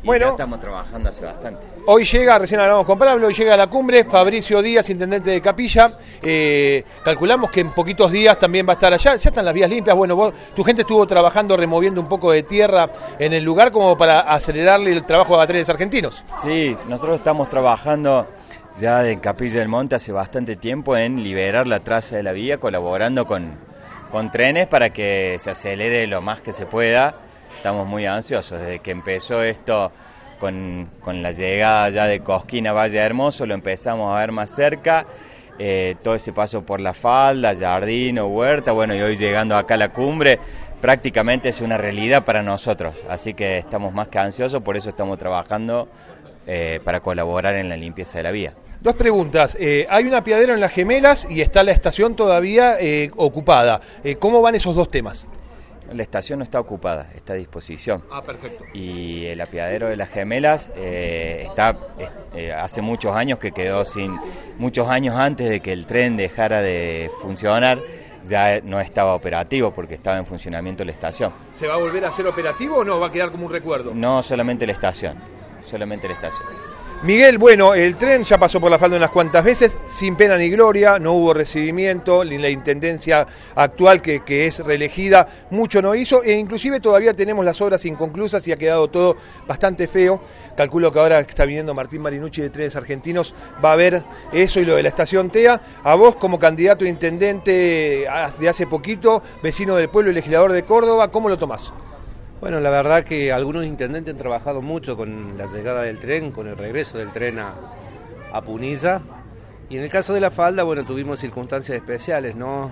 Y bueno, ya estamos trabajando hace bastante. Hoy llega, recién hablamos con Pablo, hoy llega a la cumbre Fabricio Díaz, intendente de Capilla. Calculamos que en poquitos días también va a estar allá. Ya están las vías limpias. Bueno, tu gente estuvo trabajando, removiendo un poco de tierra en el lugar como para acelerarle el trabajo a Trenes Argentinos. Sí, nosotros estamos trabajando ya en Capilla del Monte hace bastante tiempo en liberar la traza de la vía, colaborando con trenes para que se acelere lo más que se pueda. Estamos muy ansiosos. Desde que empezó esto con la llegada ya de Cosquín a Valle Hermoso, lo empezamos a ver más cerca. Todo ese paso por La Falda, Jardín o Huerta, bueno, y hoy llegando acá a la cumbre, prácticamente es una realidad para nosotros. Así que estamos más que ansiosos, por eso estamos trabajando para colaborar en la limpieza de la vía. Dos preguntas. Hay un apeadero en Las Gemelas y está la estación todavía ocupada. ¿Cómo van esos dos temas? La estación no está ocupada, está a disposición. Ah, perfecto. Y el apeadero de Las Gemelas está hace muchos años que quedó sin, muchos años antes de que el tren dejara de funcionar, ya no estaba operativo porque estaba en funcionamiento la estación. ¿Se va a volver a hacer operativo o no? ¿Va a quedar como un recuerdo? No, solamente la estación, solamente la estación. Miguel, bueno, el tren ya pasó por La Falda unas cuantas veces, sin pena ni gloria, no hubo recibimiento, la intendencia actual que es reelegida, mucho no hizo, e inclusive todavía tenemos las obras inconclusas y ha quedado todo bastante feo. Calculo que ahora que está viniendo Martín Marinucci de Trenes Argentinos va a ver eso y lo de la estación TEA. A vos como candidato a intendente de hace poquito, vecino del pueblo y legislador de Córdoba, ¿cómo lo tomás? Bueno, la verdad que algunos intendentes han trabajado mucho con la llegada del tren, con el regreso del tren a Punilla. Y en el caso de La Falda, bueno, tuvimos circunstancias especiales, ¿no?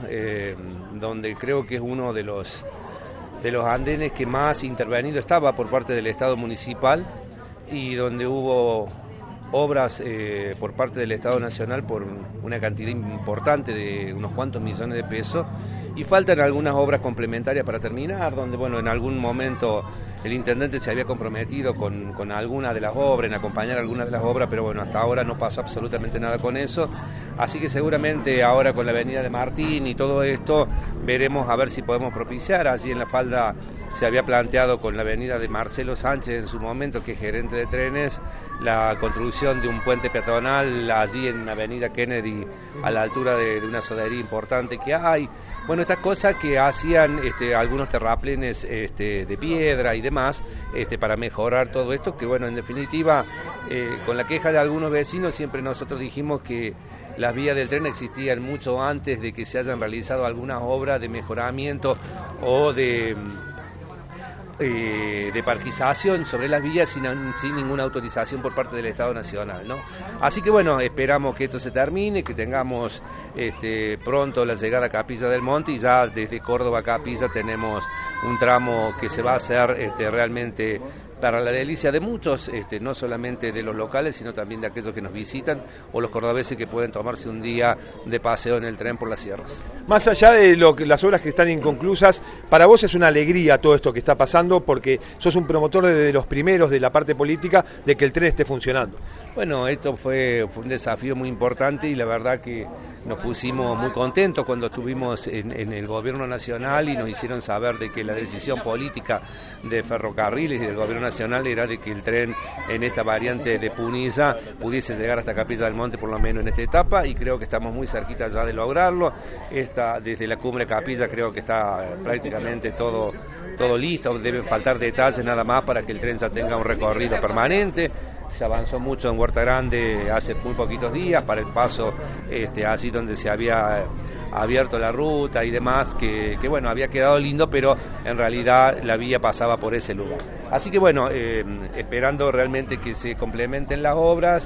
Donde creo que es uno de los andenes que más intervenido estaba por parte del Estado municipal y donde hubo obras por parte del Estado Nacional por una cantidad importante de unos cuantos millones de pesos, y faltan algunas obras complementarias para terminar, donde bueno, en algún momento el intendente se había comprometido con alguna de las obras, en acompañar algunas de las obras, pero bueno, hasta ahora no pasó absolutamente nada con eso, así que seguramente ahora con la avenida de Martín y todo esto, veremos a ver si podemos propiciar. Allí en La Falda se había planteado con la avenida de Marcelo Sánchez en su momento, que es gerente de trenes, la construcción de un puente peatonal allí en la avenida Kennedy, a la altura de una sodería importante que hay. Bueno, estas cosas que hacían algunos terraplenes de piedra y demás, para mejorar todo esto, que bueno, en definitiva, con la queja de algunos vecinos, siempre nosotros dijimos que las vías del tren existían mucho antes de que se hayan realizado algunas obras de mejoramiento o de parquización sobre las vías sin ninguna autorización por parte del Estado Nacional, ¿no? Así que bueno, esperamos que esto se termine, que tengamos pronto la llegada a Capilla del Monte, y ya desde Córdoba a Capilla tenemos un tramo que se va a hacer realmente para la delicia de muchos, no solamente de los locales, sino también de aquellos que nos visitan o los cordobeses que pueden tomarse un día de paseo en el tren por las sierras. Más allá de las obras que están inconclusas, para vos es una alegría todo esto que está pasando, porque sos un promotor de los primeros de la parte política de que el tren esté funcionando. Bueno, esto fue un desafío muy importante y la verdad que nos pusimos muy contentos cuando estuvimos en el gobierno nacional y nos hicieron saber de que la decisión política de Ferrocarriles y del gobierno nacional era de que el tren en esta variante de Punilla pudiese llegar hasta Capilla del Monte por lo menos en esta etapa, y creo que estamos muy cerquita ya de lograrlo. Desde la cumbre Capilla creo que está prácticamente todo listo, deben faltar detalles nada más para que el tren ya tenga un recorrido permanente. Se avanzó mucho en Huerta Grande hace muy poquitos días para el paso así donde se había abierto la ruta y demás, que bueno, había quedado lindo, pero en realidad la vía pasaba por ese lugar. Así que bueno, esperando realmente que se complementen las obras,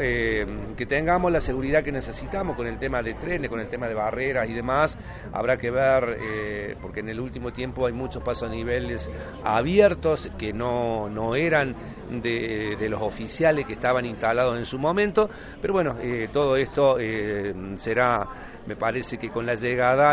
que tengamos la seguridad que necesitamos con el tema de trenes, con el tema de barreras y demás. Habrá que ver, porque en el último tiempo hay muchos pasos-niveles abiertos que no eran de los oficiales que estaban instalados en su momento, pero bueno, todo esto será, me parece que con la llegada,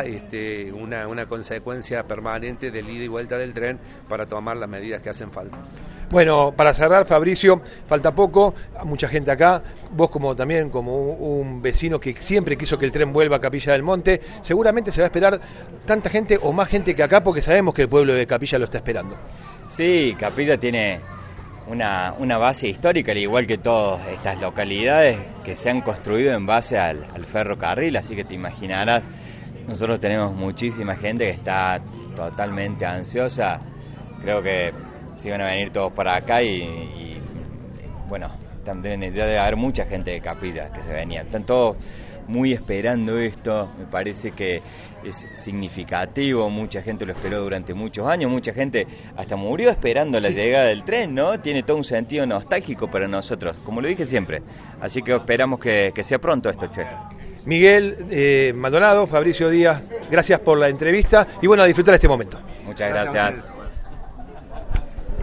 una consecuencia permanente del ida y vuelta del tren para tomar las medidas que hacen falta. Bueno, para cerrar, Fabricio, falta poco, mucha gente acá, vos también como un vecino que siempre quiso que el tren vuelva a Capilla del Monte, seguramente se va a esperar tanta gente o más gente que acá, porque sabemos que el pueblo de Capilla lo está esperando. Sí, Capilla tiene una base histórica, al igual que todas estas localidades que se han construido en base al ferrocarril, así que te imaginarás, nosotros tenemos muchísima gente que está totalmente ansiosa, creo que sí van a venir todos para acá y bueno, también ya debe haber mucha gente de Capilla que se venía, están todos muy esperando esto, me parece que es significativo, mucha gente lo esperó durante muchos años, mucha gente hasta murió esperando la llegada del tren, ¿no? Tiene todo un sentido nostálgico para nosotros, como lo dije siempre, así que esperamos que sea pronto esto, che. Miguel Maldonado, Fabricio Díaz, gracias por la entrevista y bueno, a disfrutar este momento. Muchas gracias.